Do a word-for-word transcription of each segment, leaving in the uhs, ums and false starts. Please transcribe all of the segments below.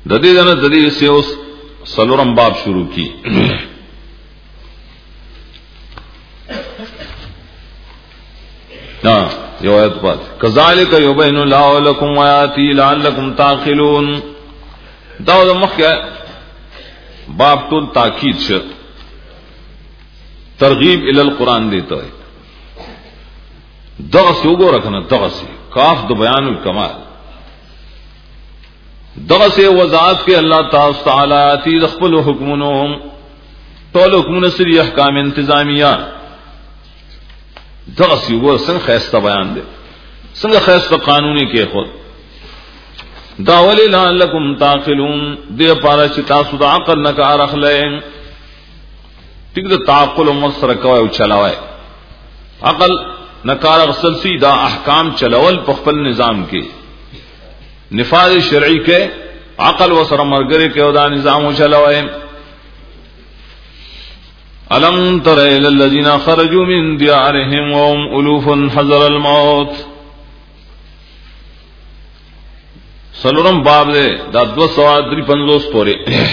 د دې دنه د دې سیوس سلورم باب شروع کی نا یو آیت پات کذالک یبین الله لكم آیاتی لعلکم تعقلون. دا د مخه باب ټول تاکید شه ترغیب ال القران دیتا ہے. دغه سی وګوره کنه دغه سی کاف د بیان الکمال دغه سی وضاحت کې الله تعالی آتی خپل حکمونو ټول حکمونه سری احکام انتظامیہ دغه سی وګوره څنګه خاصه بیان دي څنګه خاصه قانوني کې خود دا ولی لعلکم تعقلون دې پاره چې تاسو د عقل نه کار اخلئ. ټیک د تعقل مسره کوي او چلاوي عقل نکار غسل سی دا احکام چلول په خپل نظام کې نفاذ شرعي کې عقل وسره مرګري کې او دا نظام چلوي. الم تر الى الذين خرجوا من ديارهم وهم الوف حذر الموت. سلورم باب دې دا دو سو درې پنځوس پورې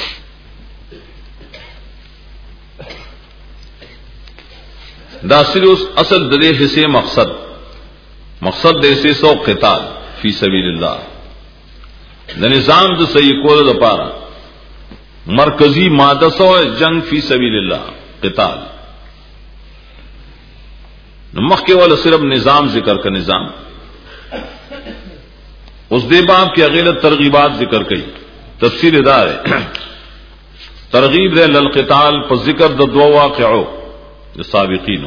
دا سریوس اصل د دې حصے مقصد مقصد د حصے سو قتال فی سبیل الله د نظام د صحیح کولو لپاره مرکزی ماده سو جنگ فی سبیل الله قتال. مخکې ولا صرف نظام ذکر کا نظام اس دے باب کی اغیلت ترغیبات ذکر کئی تفسیر دار ہے ترغیب دے للقتال پر ذکر د دو واقعو سابقین.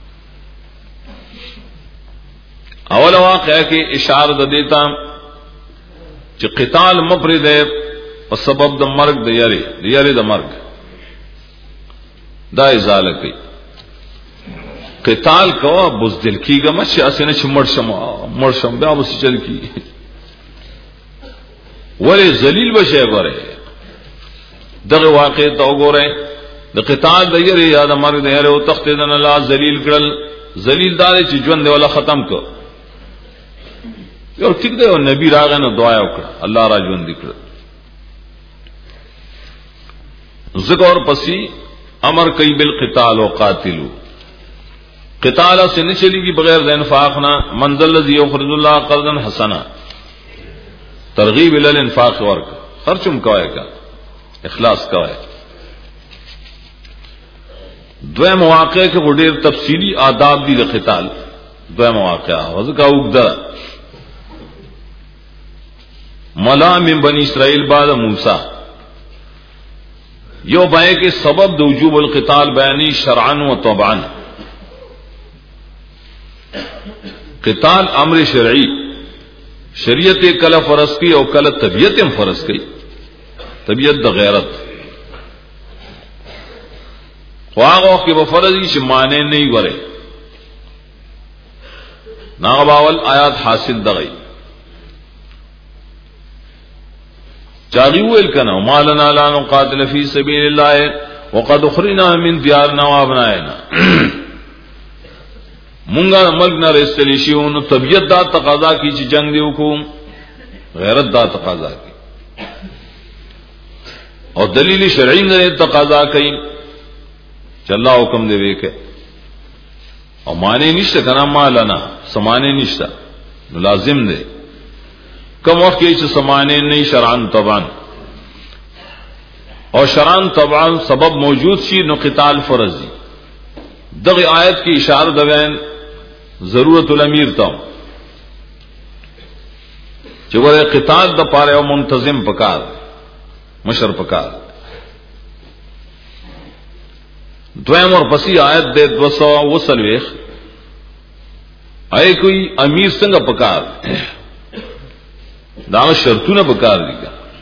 اول واقعہ کی اشارہ دیتا کہ قتال مفرد ہے اور سبب د مرگ د یری د یری د مرگ دا ازالہ کی قتال کو بزدل کی گم اسنه چې مرشم مرشم بیا وس چل کی ولی ذلیل بشه غره دغه واقع ته وګوره د قتال د یری یا د مرګ د یری او تخت دن الله ذلیل کړل ذلیل دار چې ژوند دی ولا ختم کو یو ټیک دی او نبی راغی نو دعا وکړه الله را ژوند کړ. ذکر پسی امر کئی بالقتال وقاتلوا قتال سے نہیں چلے گی بغیر د انفاق نہ منزل الذی یخرج الله قرضا حسنا ترغیب ال الانفاق ورک خرچم کوي کا اخلاص کوي. دوه مواقع کې وړي تفصیلی آداب دي د قتال دوه مواقع وذکا وګدا ملا من بنی اسرائیل بعد موسی یو بای کے سبب د وجوب القتال بیانی شرعا و طبعا. قتال امر شرعی شریعت کل فرض کی او کل طبیعت هم فرض کی طبیعت د غیرت خواغو کی وہ فرضی چې معنی نه وره ناغباول آیات حاصل دغی چاغیول کنا مالنا لا نقاتل فی سبیل الله وقد اخرجنا من دیارنا وابنائنا مونږه ملک نه رسلی شو نو طبیعت دا تقاضا کی چې جنگ دی وکوم غیرت دا تقاضا کی او دلیل شرعی نه تقاضا کوي چې الله حکم دی وکه او معنی نشته کنا مالنا سمانه نشته نو لازم دی کم وقت کې چې سمانه نه شرعن طبعا او شرعن طبعا سبب موجود شي نو قتال فرض دی. دغه آیت کی اشاره د بیان ضرورت الامیر ته چې ګوره قتال د پاره او منتظم پکار مشر پکار. دویم اور پسی آیت دے دو سو وسلویخ آئے کوئی امیر څنګه پکار دا شرطونه پکار دي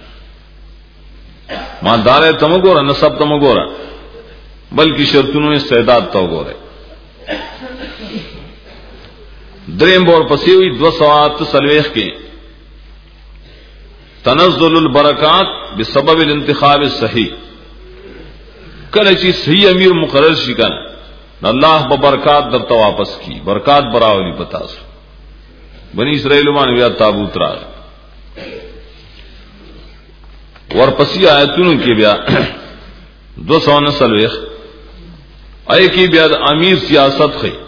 مالدار تم ګوره نسب تم ګوره بلکې شرطونو استعداد تو ګوره. دریم بور پسی ہوئی دو سو آت سلویخ کی تنزل البرکات بسبب الانتخاب الصحیح کله چې صحیح امیر مقرر شي کنه الله به برکات درته واپس کی برکات براولی پتاس بنی اسرائیل باندې بیا تابوت راغ ورپسې آیتونو کې بیا دو سو نسلويخ آی کې بیا د امیر سیاست خي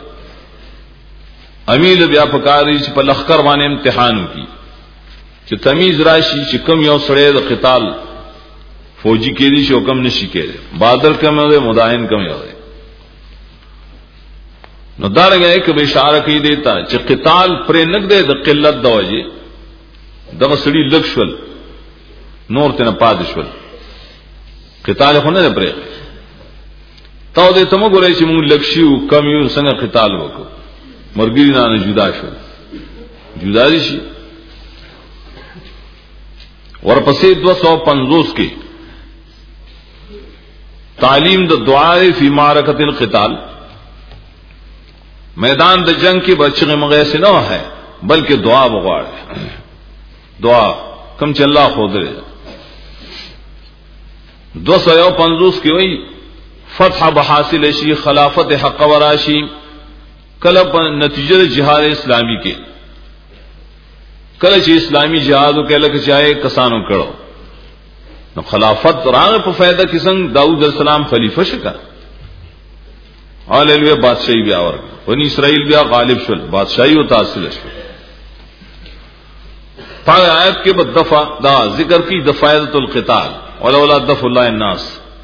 امیر بیا پکاري چې په لخر باندې امتحان وکي چې تمیز راشي چې کم یو سړی د قتال فوجي کې دي شو کم نشي کېږي بادر کم دی مداهن کم دی نو دارنګه یک به اشاره کوي دیتا چې قتال پر نګده د قلت د وجه دغه سړي لکشل نور ته نه پادشول قتال خو نه پرې تاو دې تم ګورې چې موږ لکشیو کم یو څنګه قتال وکړو مرګی نه جدا شو جدا دي شي ورپسې دو سو پنځوس کې تعلیم د دعای فی معرکۃ القتال میدان د جنگ کې بچغه مغه سے نه ہے بلکہ دعا وغواړي دعا کم چې الله خو درې دو سو پنځوس کې وای فتح بحاصل شي خلافت حق وراشي کله په نتیجه جهاد اسلامی کې کله چې اسلامی جهاد وکړه چې چاہے کسانو کړو نو خلافت راغه په فائدہ کې څنګه داؤد علیہ السلام خلیفہ شکا حاللوی بادشاہی بیا ور بنی اسرائیل بیا غالب شول بادشاہی او تحصیل شول په آیت کې په دفع دا ذکر کی دفعات القتال ولولا دفع الله الناس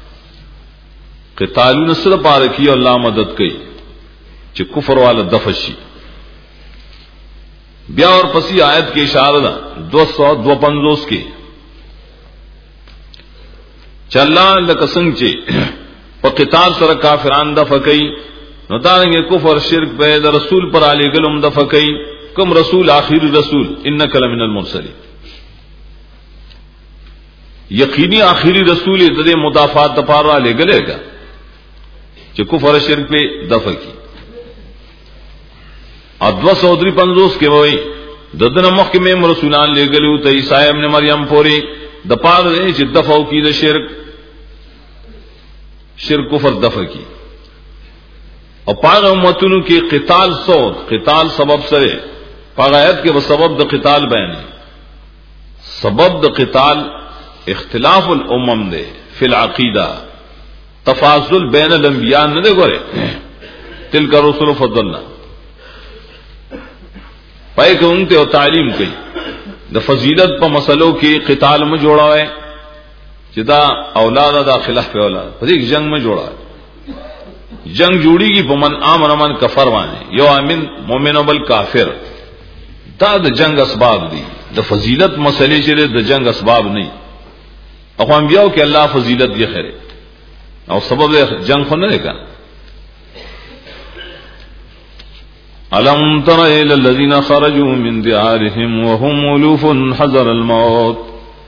قتال نصر پار کی الله مدد کوي چې کفر والا دفع شي بیا اور پسی آیت کی اشارہ دا دو سو دو پنځوس کې چلا لکسنګ چې په قتال سره کافران دفع کوي نو دانګه کفر شرک به د رسول پر علی ګلم دفع کوي کوم رسول آخری رسول انک لمن المرسلین یقینی آخری رسول دې مدافعات د پاره علی ګلېګا چې کفر شرک په دفع کی ادوا سودری پنځوس کې وای ددن مخ کې مې رسولان لګلو ته عیسی ابن مریم پوری د پاره چې دفع کی د شرک شرک کفر دفع کی او پاغه امتونو کې قتال صوت قتال سبب سره پاغه آیت کې سبب د قتال بیان سبب د قتال اختلاف الامم ده فی العقیدہ تفاضل بین الانبیاء نه ده ګوره تلک رسول فضلنا پای کوم ته تعلیم کوي د فضیلت په مسلو کې قتال م جوړاوي چې دا اولاد دا خلاف په اولاد په دې جنگ م جوړاوي جنگ جوړیږي په من امن من کفر باندې یو امن مؤمن او بل کافر دا د جنگ اسباب دي د فضیلت مسلې چې د جنگ اسباب نه او انبیاء کې الله فضیلت یې خیره او سبب جنگ خو نه لګا الم تر الى الذين خرجوا من ديارهم وهم الوف حذر الموت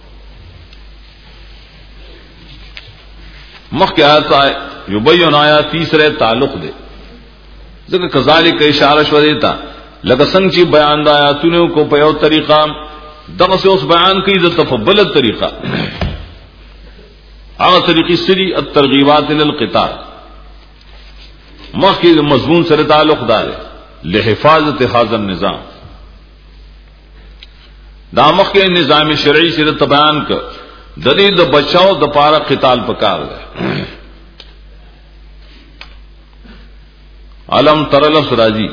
مخکې آیات یبین آیات تیسرے تعلق دے ځکه کذالک اشاره شو دیتا لکه څنګه چې بیان د آیاتونو کو په یو طریقه دغه څه اوس بیان کوي د تفضل طریقه هغه طریقې سری الترغیبات للقتال مخکې د مضمون سره تعلق دار لحفاظت هذا النظام دا مخکې نظام شرعي سره بیان ک د دې د بچاو د پاره قتال پکار دی علم تر لفظ راضی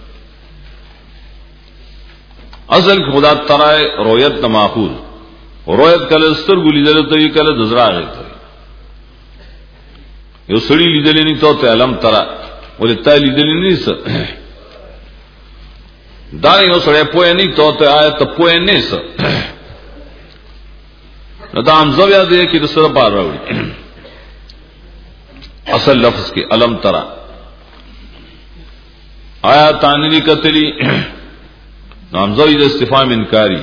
اصل خدا ترائے رویت نہ ماخوذ رویت کله سترګو لیدل ته کله دزراغه ته یو سړی لیدل نه ته علم ترا ولې تا لیدل نه څه دا یو سړی پوهه نه ته آیت پوهه نه څه نو دا امزو بیا دې کې د سره بار راوړي اصل لفظ کې علم ترا آیا تانوی کتلی نامزوی دا استفام انکاری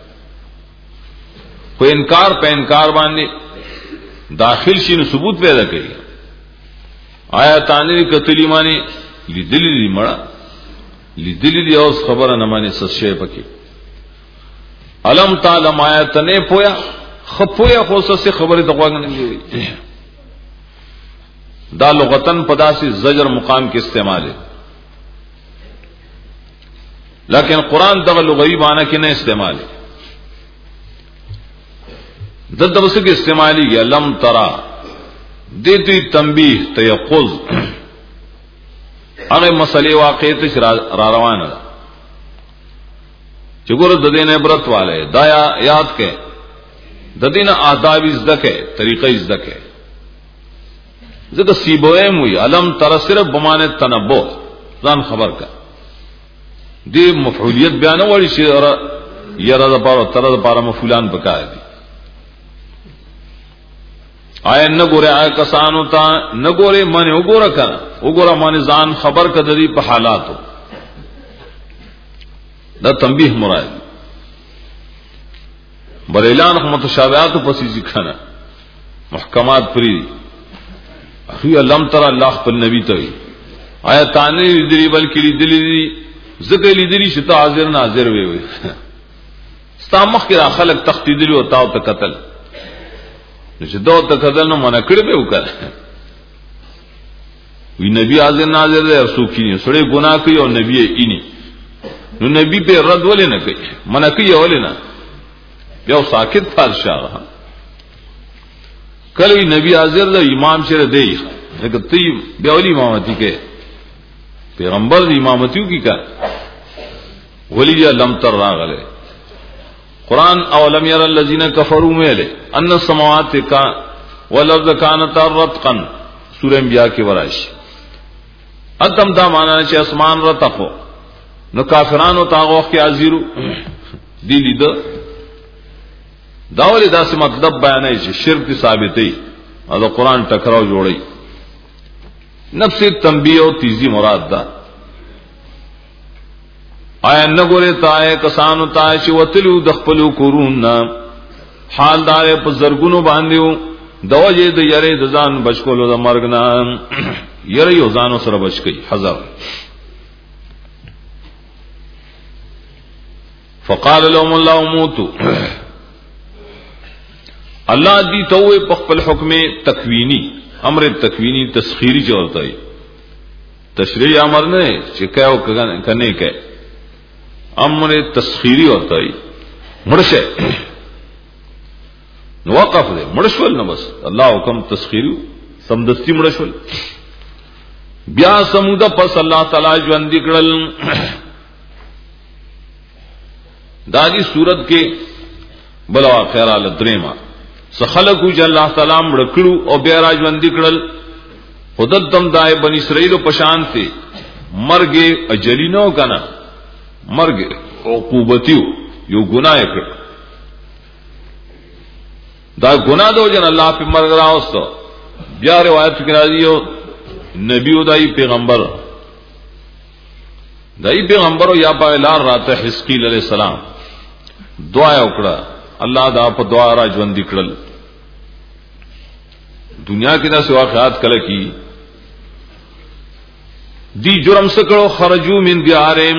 کوئی انکار پہ انکار باندې داخل شي نو ثبوت پیدا کړي آیا تانوی کتلی معنی لیدلی دی مړه لیدلی دی اوس خبره نه معنی څه شی پکې علم تعالی آیت نه پویا خپویا خو څه خبره دغه نه دی دا لغتن پداسي زجر مقام کې استعمال ہے لیکن قرآن دغه لغوی معنی کې نه استعمال دلته وسه کې استعمالي کې لم ترى دې تنبیه تيقظ هغه مسلې واقع ته را روانه ده چې ګور د دې نه عبرت والے دا یاد کې د دې نه آداب زده کې طریقې زده کې زه د سیبویم وی علم تر صرف بمانه تنبؤ ځان خبر کا دې مفعولیت بیان وړي چې یره د پاره تر د پاره مفعولان پکای دي آیا نګوره آیا کسانو ته نګوره من وګوره کنه وګوره من ځان خبر کړي په حالاتو دا تنبیه مراد بل اعلان متشابهات پسې ځکھنه محکمات پری اخی علم تر الله په نبی ته آیا تانی دلی بلکې دلی زکه لیدلی شته حاضر ناظر وي وي استامخ کې خلک تختیدلی او تاو ته قتل چې دوه ته قتل نو منع کړی به وکړه وی نبی حاضر ناظر دی او سوکینی سړی ګناه کوي او نبی یې اینی نو نبی په رد ولې نه کوي منع کوي ولې نه یو ساکت فارشاه کله نبی حاضر دی امام چیرې دی لکه تی بیا ولې امامتی کې پیغمبر دی امامتیو کی کا ولی لم تر راغله قران اولم ير الذين كفروا مله ان السماوات کا والارض كانت رتقا سورہ انبیاء کی ورائش ادم دا معنا چې اسمان رتقو نو کافرانو تاغوخ کې ازیرو دی لید دا ولې داسې مطلب بیانای چې شرک ثابتې او دا قران ټکراو جوړي نفس تنبیه او تیزی مراد ده آیا نګوره تای کسانو تای چې وتلو د خپل کورون حال دار په زرګونو باندې دوجه د یری د ځان بچکولو د مرګ نه یری یو ځانو سره بچ کی حذر فقال لهم الله موتوا الله دې توې په خپل حکم تکوینی امر تکوینی تسخیری جو ہوتا ہے تشریع امر نے چکاو کنے کے امر تسخیری ہوتا ہے مرشے وقف دے مرشول نہ بس اللہ حکم تسخیری سمدستی مرشول بیا سمودا پس اللہ تعالی ژوند کړل دادی صورت کے بلا خیرال دریما سخلقو چې الله تعالی مړکړو او بیا راځوندې کړل خدای تم دای بنی اسرائیل په شان ته مرګ اجلینو کنه مرګ عقوبتیو یو ګناه کړ دا ګناه دو جن الله په مرګ راوستو بیا روایت کې راځي یو نبی او دای پیغمبر دای پیغمبر یا په لار راته حزقیل علیہ السلام دعا وکړه الله دا په دعا را ژوند کړل دنیا کې دا واقعات کله کی دی جرم سکړو خرجو من دیارم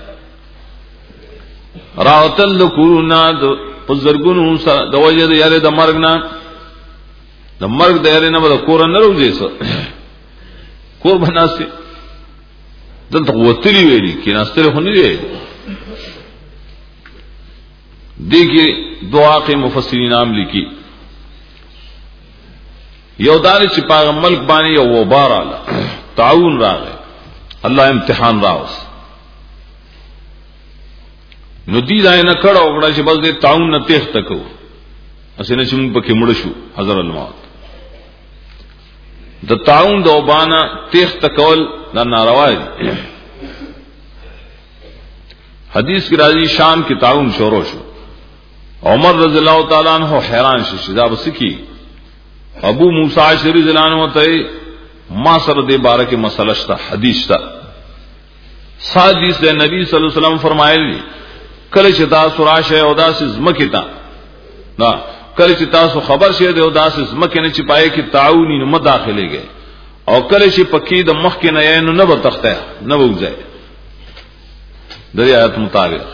راوتل کورونا د پزرګونو سره د وجه د یاره د مرګ نه د مرګ د یاره نه به کور نه روځي سو کور بناسي دلته وتلی ویلي کې ناستره خو نه دی دیکھیے دعا کے مفسرین نام لکھی یو دار چپاغ ملک بانے یا وہ بار آلا تعاون راغ اللہ امتحان راوس ندی دائے نہ کھڑا اگڑا چھ بس دے تعاون نہ تیخ تکو اسے نہ چمون پکے مڑشو حضر الموت دا تعاون دا بانا تیخ تکول دا ناروائی حدیث کی راضی شام کی تعاون شورو شو عمر رضی اللہ تعالیٰ عنہ حیران شش دا بس کی ابو موسی اشعری رضی اللہ عنہ ته ما سره دې بارے کې مسئلہ شتا حدیث تا حدیث دے نبی صلی اللہ علیہ وسلم فرمایلی کله چې تاسو راشه او داسې زمکه تا نا کله چې تاسو خبر شه دی او داسې زمکه نه چپای کې تعاونی نه مداخله گئے او کله چې پکې د مخ کې نه نه نه وتخته نه وځي د آیات مطابق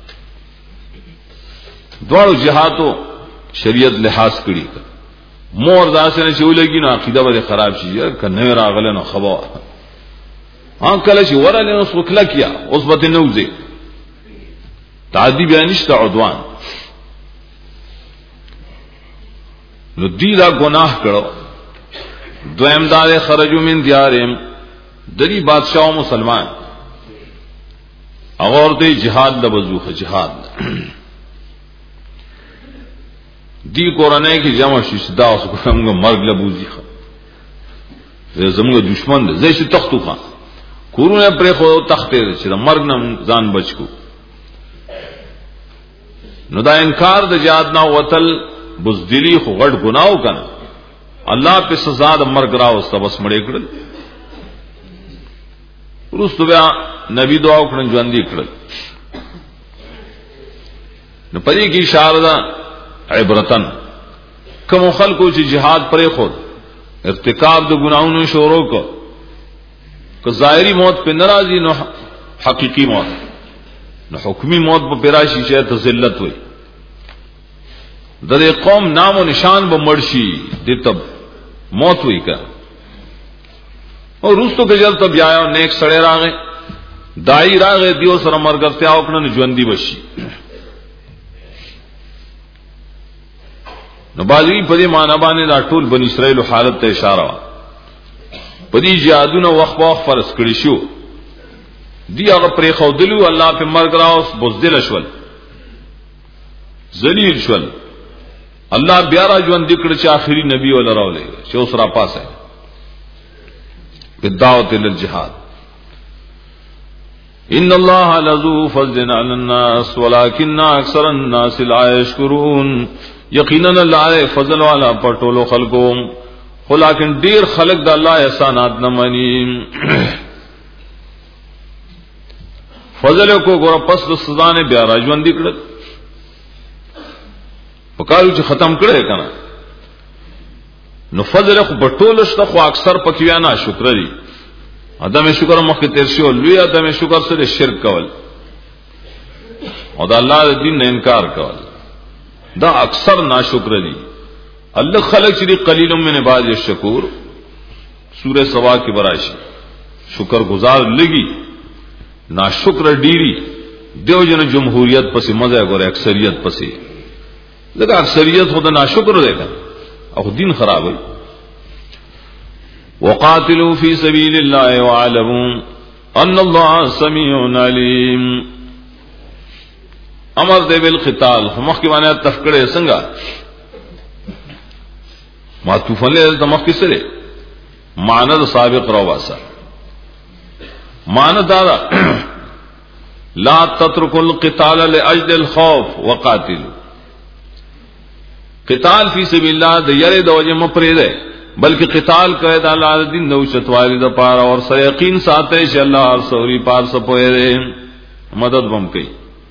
دوړو جهاتو شریعت لحاظ کړی مور داسې نه چولېږي نو عقیده به خراب شي کنه راغله نو خبر ها کله چې ورله نو سوکلا کیا اوس به نه وځي تعدی بیانشت عدوان نو دی دا گناہ کرو. دویم دار خرجو من دیارهم دری بادشاہ و مسلمان اغور دی جہاد لبزوخ جہاد دی قرآن کی جمع ششدا اس کو ہم مرگ لبوزی خوا زمگا دشمن دے زیشی تختو خواہ کورونه پرې خو تختې چې د مرګ نه ځان بچ کو. نو دا انکار د جهاد نه وتل بزدلی خو غټ ګناو کنه. الله په سزا د مرګ راوسته بس مړې کړل. ورستو بیا نبی دعا وکړه ژوند دي کړل. نو پدې کې اشاره ده عبرتن کوم خلکو چې جهاد پرې خو ارتکاب د ګناونو شروع کو کہ ظاہری موت پہ ناراضی نو حقیقی موت نو حکمی موت پہ پیراشی شاید تو ذلت ہوئی در قوم نام و نشان ب مرشی دی تب موت ہوئی کا. اور روستو کے جل تب آیا نیک سڑے راگے دائی راگے دیو سر مرگرتے آوکنا نجوندی بشی نو بازی پدی معنی دا ټول بنی اسرائیل حالت ته اشاره پدی جهادونه وخت وخت فرض کړی شو دی هغه پرې خودلو الله په مرګ راوس بوزدل شول ذلیل شول. الله بیا را ژوند دکړه چې آخري نبی ول راولې چې اوس را پاسه بدعوت للجهاد. ان الله لذو فضل على الناس ولكن اكثر الناس لا يشكرون. یقینا الله فضل والا پر ټولو خلقو خو لیکن ډیر خلق د الله احسانات نه مانی. فضل کو ګور پس د سزا نه بیا راځوند کړه پکارو چې ختم کړه کنه. نو فضل خو په ټولو شته خو اکثر پکې یا نه شکر لري. ادم شکر مخکې تیر شو لوی ادم شکر سره شرک کول او د الله د دین نه انکار کول دا اکثر ناشکر دي. الله خلق چې قلیل من عباد الشکور سورہ سبا کی براشی شکر گزار لگی ناشکر ډیری دیو جن جمهوریت پسې مزه غوړي اکثریت پسې لکه اکثریت خود ناشکر دی او دین خراب وي. وقاتلوا فی سبیل الله واعلموا ان الله سمیع علیم. امر دی بالقتال مخ کی معنی تفکړه څنګه معطوف له تمخ کی سره معنی د سابق را واسه معنی دا لا تتركوا القتال لاجل الخوف وقاتلوا. قتال فی سبیل الله د یری د وجه مپرې ده بلکې قتال کوي د الله د دین نو شتوالي د پاره اور سره یقین ساتي چې الله هر سوري پار سپوي ده مدد بم کوي.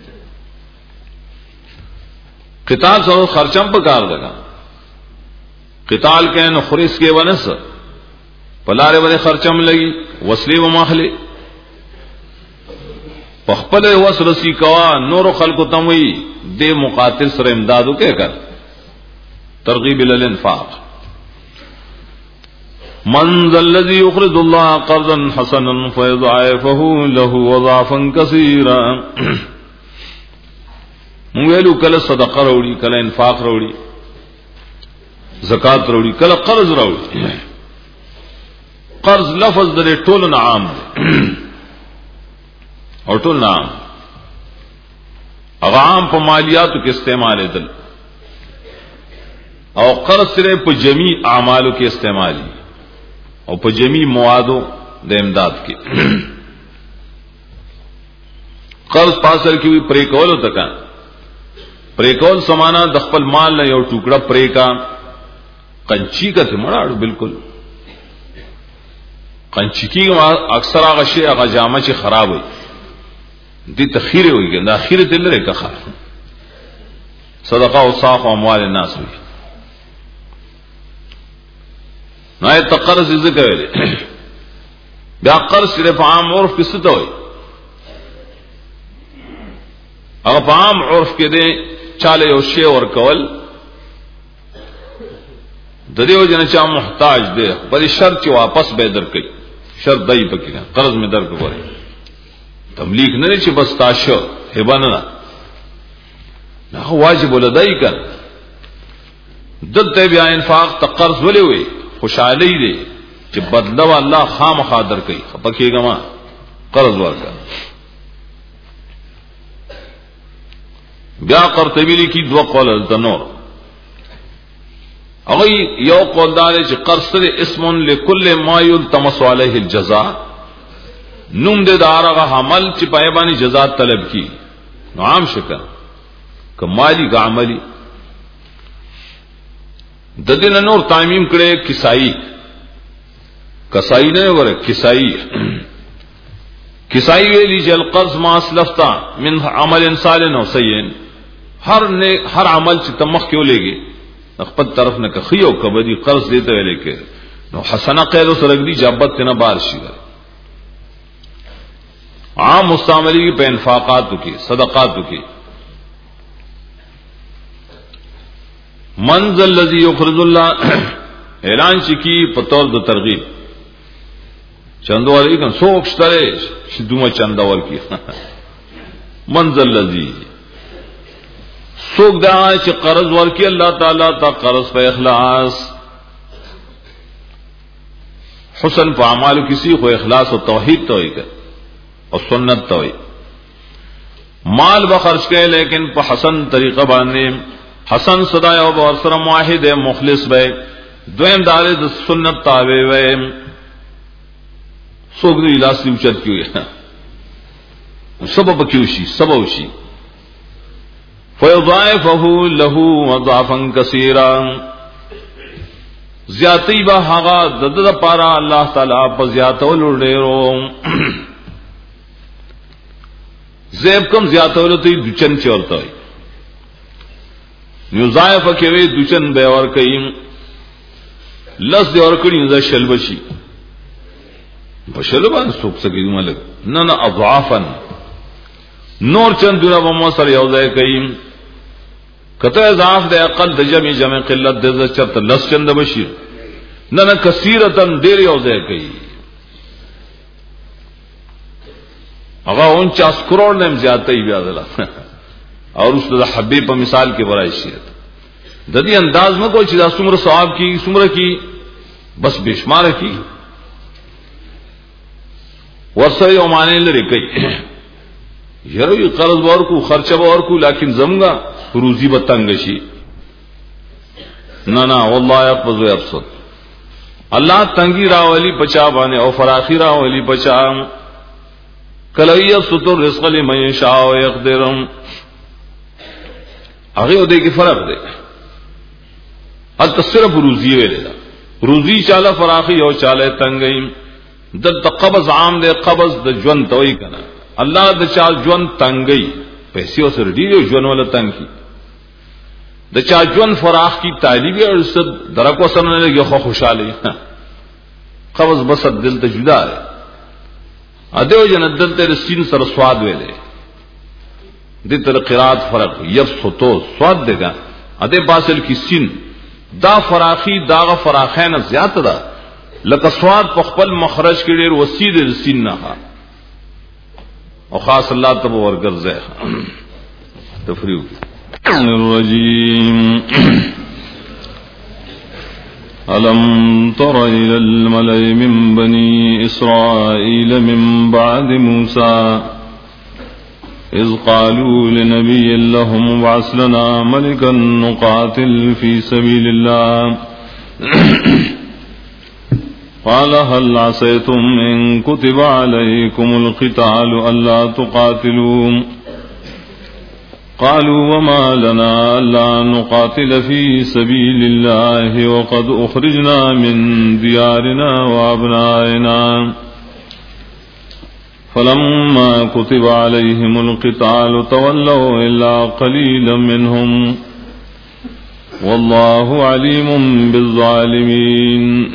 قتال سره خرچم په کار ده قتال کے نخرس کے ونس پلارے ورے خرچم لگی وسلے و ماخلے پخپل وس رسی کوا نور خلق تموی دے مقاتل سر امدادو کے کر ترغیب الانفاق. من ذا الذي يقرض الله قرضا حسنا فيضاعفه له اضعافا كثيرا. مویلو کله صدقه وروړي کله انفاق وروړي زکات وروړي کله قرض وروړي. قرض لفظ د ټولو عام او ټول عام هغه عام په مالیاتو کې استعمال دي او قرض سره په جمی اعمالو کې استعمالي او په جمی موادو د امداد کې. قرض پاسل کې وی پرې کول وتا پرې کول سمانا د خپل مال نه یو ټوکړه پرې کا قنچی کا ته مړاړو بالکل قنچی کی اکثر هغه شی هغه جامه چې خراب وي دي تخیره وي دا اخیره دل لري کا صدقه او صاف اموال الناس وي نه تقرض ذکر ویلي بیا قرض صرف عام عرف کې څه وي هغه عام عرف کې دي چاله یو شی ور کول د دې وجنه چې محتاج دی په شرط چې واپس به درکې شرط دای پکې قرض می درک کوي تملیک نه چې بس تاسو هبانه نه واجب ولدای کړه دلته بیا انفاق ته قرض ولې وي خوشالي دي چې بدلو الله خامخا در کوي پکېګه ما قرض ورکا. بیا قرطبی لیکي دو قول د نور هغه یو قول دار چې قرض سره اسم لكل ما يلتمس عليه الجزاء نوم دې دارغه عمل چې پای باندې جزاء طلب کی نو عام شکر کمالی کا عملی د دې نور تعمیم کړي کسائی کسائی نه وره کسائی کسائی ویلی چې القرض ما اسلفتا من عمل صالح او سیئ ہر نے ہر عمل چې تمخ کیو لګي خپل طرف نه کخیو کبدی قرض دیته ویلې کې نو حسنه قید سره دی جابت کنه بار شي عام مستعملی په انفاقات کې صدقات کې منزل الذي يقرض الله اعلان چکی په تور د ترغیب چندوالي کن سوک شتره چې دومره چندول کی منزل الذي سوک دا چې قرض ورکی الله تعالی تا قرض په اخلاص حسن په اعمالو کسی خو اخلاص او توحید توئی کر او سنت توئی مال به خرج کړي لیکن په حسن طریقه باندې حسن صدا او بور سره موحد مخلص به دویم دار د سنت تابع وي سوک دی لاس دی اوچت کیوئی سبب کیوشی سبب شي فیضاعفه له وضعفا کثیرا زیاتی با هغه د د پارا الله تعالی په زیاتول ډیرو زیب کم زیاتول ته دچن چورته یضاعف کوي دچن به ور کوي لس دی ور کړي ز شل بشي په شل باندې څوک سګي ملک نه نه اضعافا نور چند دونه به مو سره یو ځای کوي کته اضاف د اقل د جمع جمع قلت د چت لس چند بشي نه نه کثیرتن ډیر یو ځای کوي هغه انچاس کروڑ نیم زیاته ای بیا دلا اور اس د حبیب په مثال کې ورای شي د دې انداز نه کوئی چې دا څومره ثواب کی څومره کی بس بشمار کی ورسره یو معنی لري کوي یروي قرض ورکو خرچه ورکو لیکن زمغا روزی بتنگ شي نه نه والله يقبض ويبسط الله تنگی راولی بچا باندې او فراخی راولی بچا کلوی ستر رزق لمن یشاء و یقدر هغه دې کې فرق دی البته صرف روزی ویل دا روزی چاله فراخی او چاله تنگی د قبض عام دے قبض د ژوند توي کنه الله د چا ژوند تنگي پیسې سره دی ژوند ولا تنگي د چا ژوند فراخ کی تعلیب او صد درکو سره نه لګي خو خوشاله قبض بس دل ته جدا ہے ادو جن دل ته سین سره سواد ویلې د تر قرات فرق یبسطو سواد دغه اده باسل کی سین دا فراخی دا فراخینه زیات ده لکه سواد په خپل مخرج کې ډیر وسید سین نه او خاص الله تبارک ورګرځه تفریو الرجیم ألم تر إلى الملأ من بني إسرائيل من بعد موسى إذ قالوا لنبي لهم ابعث لنا ملكا نقاتل في سبيل الله قال هل عسيتم إن كتب عليكم القتال ألا تقاتلوا قالوا وما لنا ألا نقاتل في سبيل الله وقد أخرجنا من ديارنا وأبنائنا فلما كتب عليهم القتال تولوا إلا قليلا منهم والله عليم بالظالمين.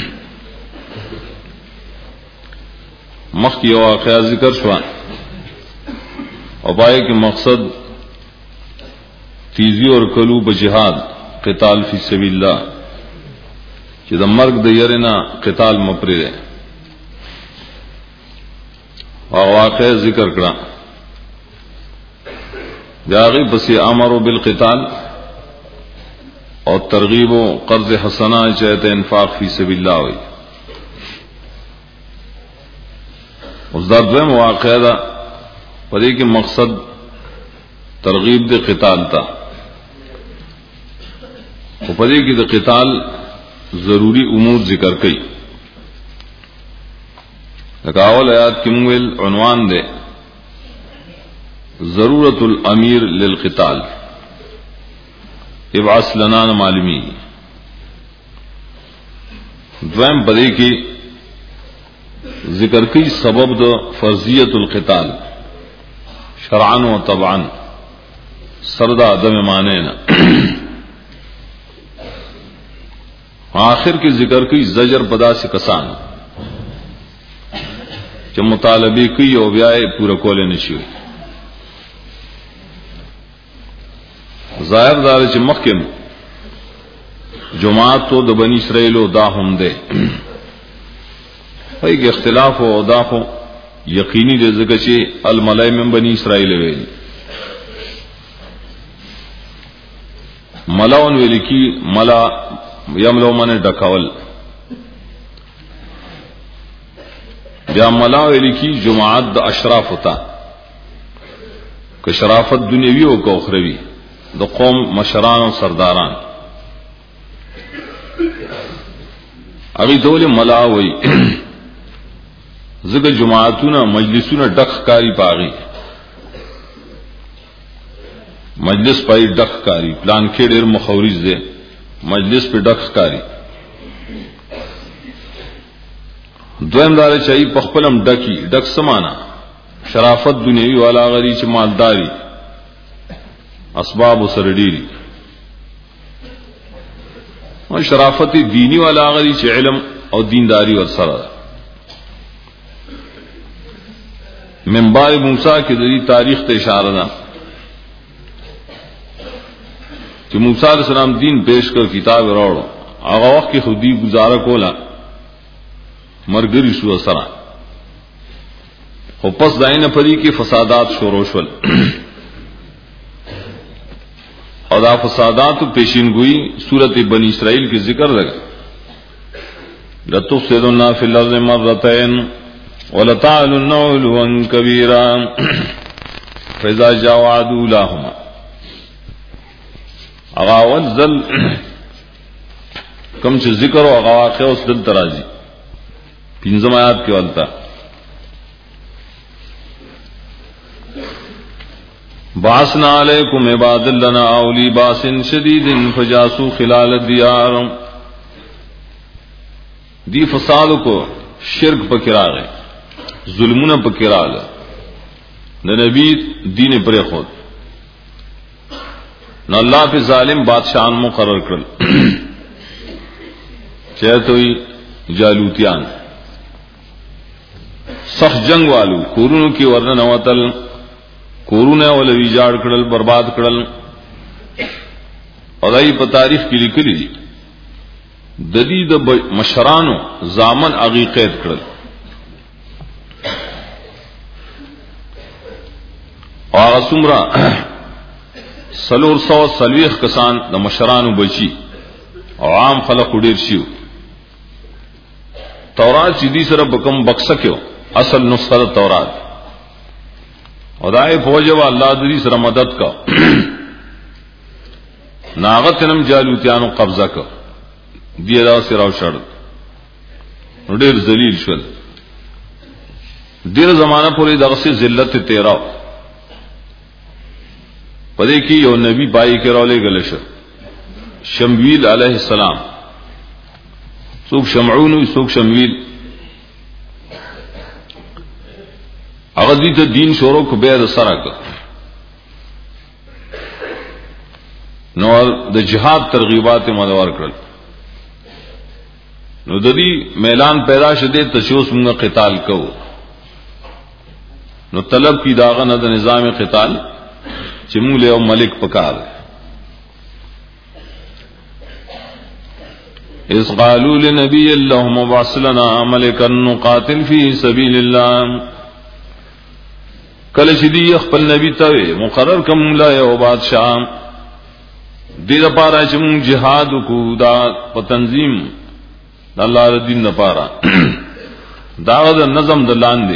مخی واقعہ ذکر شوا اور پائے کہ مقصد تیزی اور کلو بجہاد قتال فی سبیل اللہ کہ دا مرگ دا یرنا قتال مپری رہے اور واقعہ ذکر کرا جاغی پسی امرو بالقتال اور ترغیب و قرض حسنہ چاہتے انفاق فی سبیل اللہ ہوئی. اس دا دویم واقعہ دا پدے کے مقصد ترغیب دے قتال تا پدے کی دے قتال ضروری امور ذکر کئی. اول آیات کی مویل عنوان دے ضرورت الامیر للقتال ابعث لنا معلومی. دویم پدے کی ذکر کی سبب دو فرضیت القتال شرعن و طبعن سردا عدم مانے نا. آخر کی ذکر کی زجر پدا سے کسان جو مطالبے کی او بیائے پورا کولے نشی ہوئی. ظاہر دار چ مخکم جماعت تو د بنی اسرائیل او دا هم دے پای کې اختلاف او دا خو یقینی دې ځکه چې الملائ من بنی اسرائیل ویل ملاون ویل کی ملا یملو من ډکول بیا ملا ویل کی جماعت د اشراف ہوتا که شرافت دنیوی او کو اخروی د قوم مشران او سرداران اغي دول ملا وی زګه جماعتونه مجلسونه ډخ کاری پاغي مجلس پای ډخ کاری پلان کې ډېر مخاورز دي مجلس په ډخ کاری. دویم دار چي په خپلم ډکی ډک سمانا شرافت دنیوي والا غري چې مالداري اسباب سره ډيري او شرافت دینی والا غري چې علم او دینداری ور سره. منبر موسی کی دری تاریخ ته اشاره ده چې موسی علیہ السلام دین پیش کر کتاب راوړو هغه وخت کې خودي گزاره کولا مرګري شو سره خو پس داینه پدې کې فسادات شروع شول او دا فسادات پیشینگوئی سورۃ بنی اسرائیل کی ذکر لگا لتفسدن فی الارض مرتين ولتعلن علوا كبيرا فاذا جاء وعد اولاهما اغاول ذل کم چې ذکر او واقع اوس دل ترازی پنځم آیات کې ولتا باسنا علیکم عباد لنا اولی باس شدید فجاسو خلال الدیار. دی فساد کو شرک پکرا گئے ظلمون پکرا گئے نہ نبی دین پر خود نہ اللہ پہ ظالم بادشاہ مقرر کر چہتوئی جالوتیان سخت جنگ والو کورونو کی ورنہ نوتل کورونه ول ویجاړ کړل برباد کړل او دای په تاریخ کې لیکلي دي د دې د مشرانو زامن اغي قید کړل او څومره سلور سو سلويخ کسان د مشرانو بچي او عام خلق ډیر شي. تورات چې دې سره بکم بکسه کېو اصل نسخه تورات او دای فوجو الله دې سره مدد کا ناغتنم جالوتیانو قبضه کا دی دا سره شړ ډېر ذلیل شول. ډېر زمانہ پورې دغه سي ذلت تیرا پدې کې یو نبی پای کې راولې غل شو شمویل علیہ السلام څوک شمعون څوک شمویل هغه دې ته دین شروع کو به سره کو نو د جهاد ترغیبات مدور کړل نو د دې میلان پیدا شته ته شوس موږ قتال کوو نو طلب کی داغه نه د نظام قتال چې موږ له ملک پکار اس قالوا لنبي اللهم ابعث لنا ملكا نقاتل في سبيل الله کله چې دی خپل نبی ته مقرر کوم لا یو بادشاہ دې لپاره چې موږ جهاد وکړو دا په تنظیم د الله د دین لپاره دا د نظم د لاندې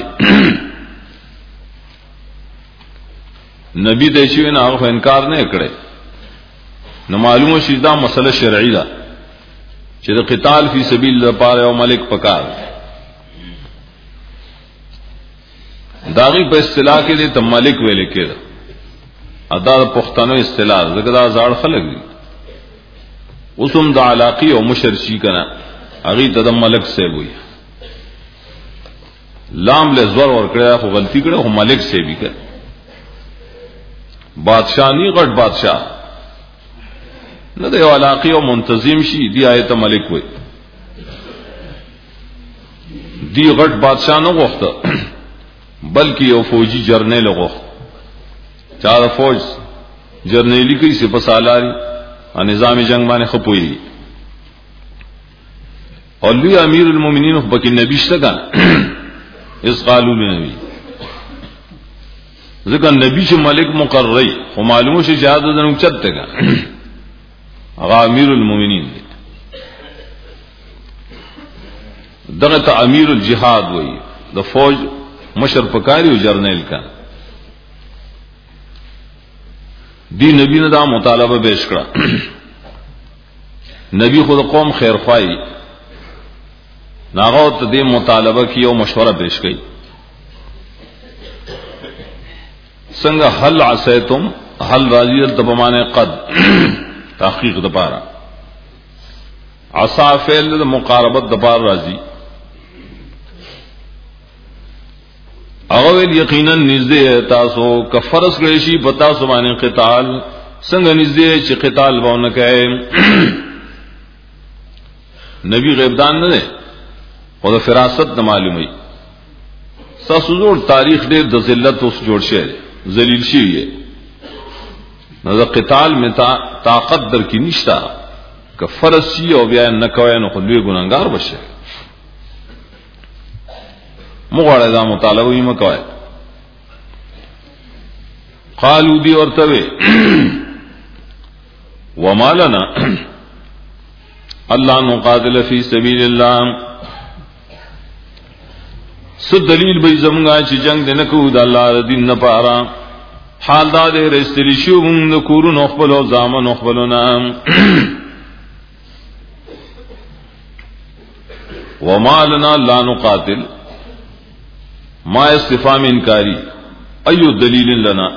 نبی د شي نه هغه انکار نه کړي نو معلومه شي دا مسله شرعي ده چې د قتال فی سبیل الله لپاره او ملک پکار داغي په اصطلاح کې د ملک ویل کېده ادا پښتنو اصطلاح زګدا زړ خلک دي اوسم د علاقی او مشرشی کنا اغي د ملک سے وي لام له زور ور کړه خو غلطی کړه خو ملک سے بھی کړه بادشاہ نی غټ بادشاہ نه د علاقی او منتظم شي دی آیت ملک وي دی غټ بادشاہ نه غوښته بلکې یو فوجي جرنیل غوښته چار فوج جرنیلی کوي سپه سالاری او نظام جنگ باندې خپوي او لوی امیر المؤمنین خو بکې نبی شته کان اس قالو نبی ځکه نبی چې ملک مقرری خو معلومه شي جهاد دنو چته کان هغه امیر المؤمنین دغه ته امیر الجهاد وایي د فوج مشر پکاري او جرنیل کان دی نبی نے دا مطالبہ پیش کرا نبی خود قوم خیر خواہی ناغوت دے مطالبہ کی او مشورہ پیش کی سنگا حل عصیتم حل راضیت دبمانے قد تحقیق دپارا عصا فعل مقاربت دپار راضی اغویل یقینا نزدې تاسو کفرس گئشی پتا سبحانه قتال څنګه نزدې چې قتال باندې کوي نبی غیبدان نه ده او د فراست نه معلومي تاسو زور تاریخ ډېر د ذلت اوس جوړ شي ذلیل شي نو د قتال می طاقت در کې نشتا کفرس شي او بیا نه کوي نو خو لوی ګناګار بشه مغواړه دا مطالبه یې مکوای قالو دی ورته وما لنا الله نقاتل فی سبیل الله څه دلیل به زمونږه چې جنگ دنه کوو د الله دین نه پاره حال دا دې رستلی شو موږ کورونو خپل او ځامن خپلونه وما لنا لا نقاتل ما استفهام انکاری ایو دلیل لنا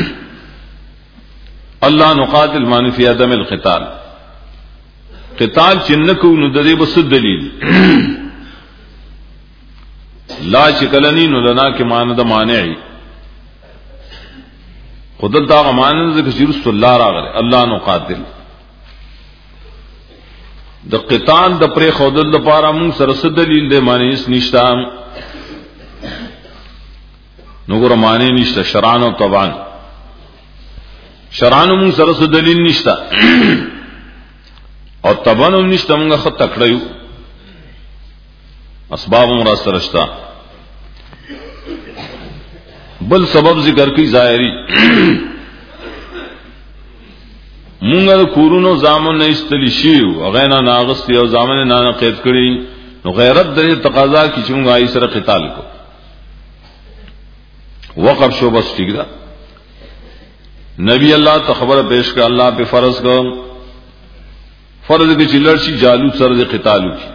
اللہ نقاتل معنی فی عدم القتال قتال چنکو نو ددی بس دلیل لا چکلنی نو لنا کے معنی دا مانعی خودل دا معنی دا کسی رسول اللہ را غلے اللہ نقاتل دا قتال دا پر خودل دا پارا مون سرس دلیل دے معنی اس نشتا نګور معنی نشته شرعن او طبعا شرعن مون سره څه دلیل نشته او طبعا هم نشته موږ خط تکړیو اسباب هم را سره شته بل سبب ذکر کی ظاهری مونږ کورونو زامن نه استلی شیو غینا ناغست یو زامن نه قید کړی نو غیرت د تقاضا کی چې موږ آی سره قتال کو وقف شو بس ٹھیک دا نبی اللہ تو خبر پیش کر اللہ پہ فرض کو فرض کی چلڑ سی جالو سرد قتالو کی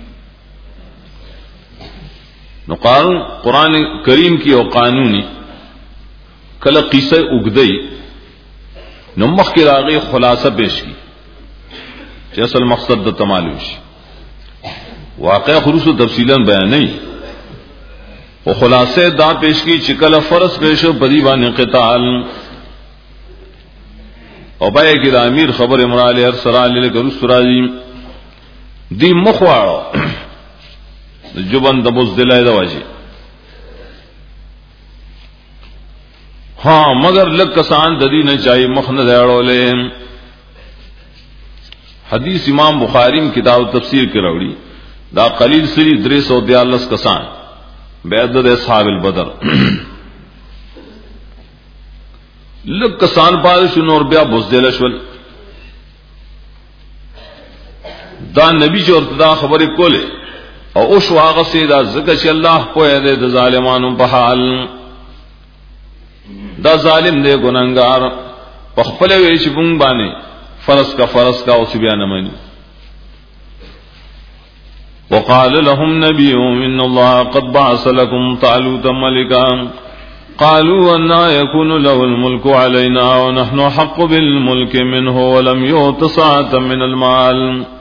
نو قانون قرآن کریم کی او قانونی کل قصہ اگدئی نو مخ کے راغی خلاصہ پیش کی کہ اصل مقصد دا تمالوش واقع خروس و تفصیلا بیان نہیں او خلاصے دا پیش کی چکل فرض پیشو بدی بان قتال او بای کی امیر خبر امرالی هر سرالی لکر سرازی دی مخواړو جبن د بوزدلای دا واجی ہاں مگر لک کسان د دین چای مخ نه دیړولې حدیث امام بخاری کتاب تفسیر کې راوړي دا قلیل سری درې سو بیالیس کسان بعدد اصحاب البدر لک کسان پاره شنو اور بیا بوزدل شول دا نبی جو ارتدا خبر کولے او اوش واغ سے دا ذکر چ اللہ پوئے دے دا ظالمانو بحال دا ظالم دے گنہگار پخپلے ویچ بنگ بانے فرض کا فرض کا اس بیان منی وقال لهم نبيهم إن الله قد بعث لكم طالوت ملكا قالوا أن يكون له الملك علينا ونحن حق بالملك منه ولم يؤت سعة من المال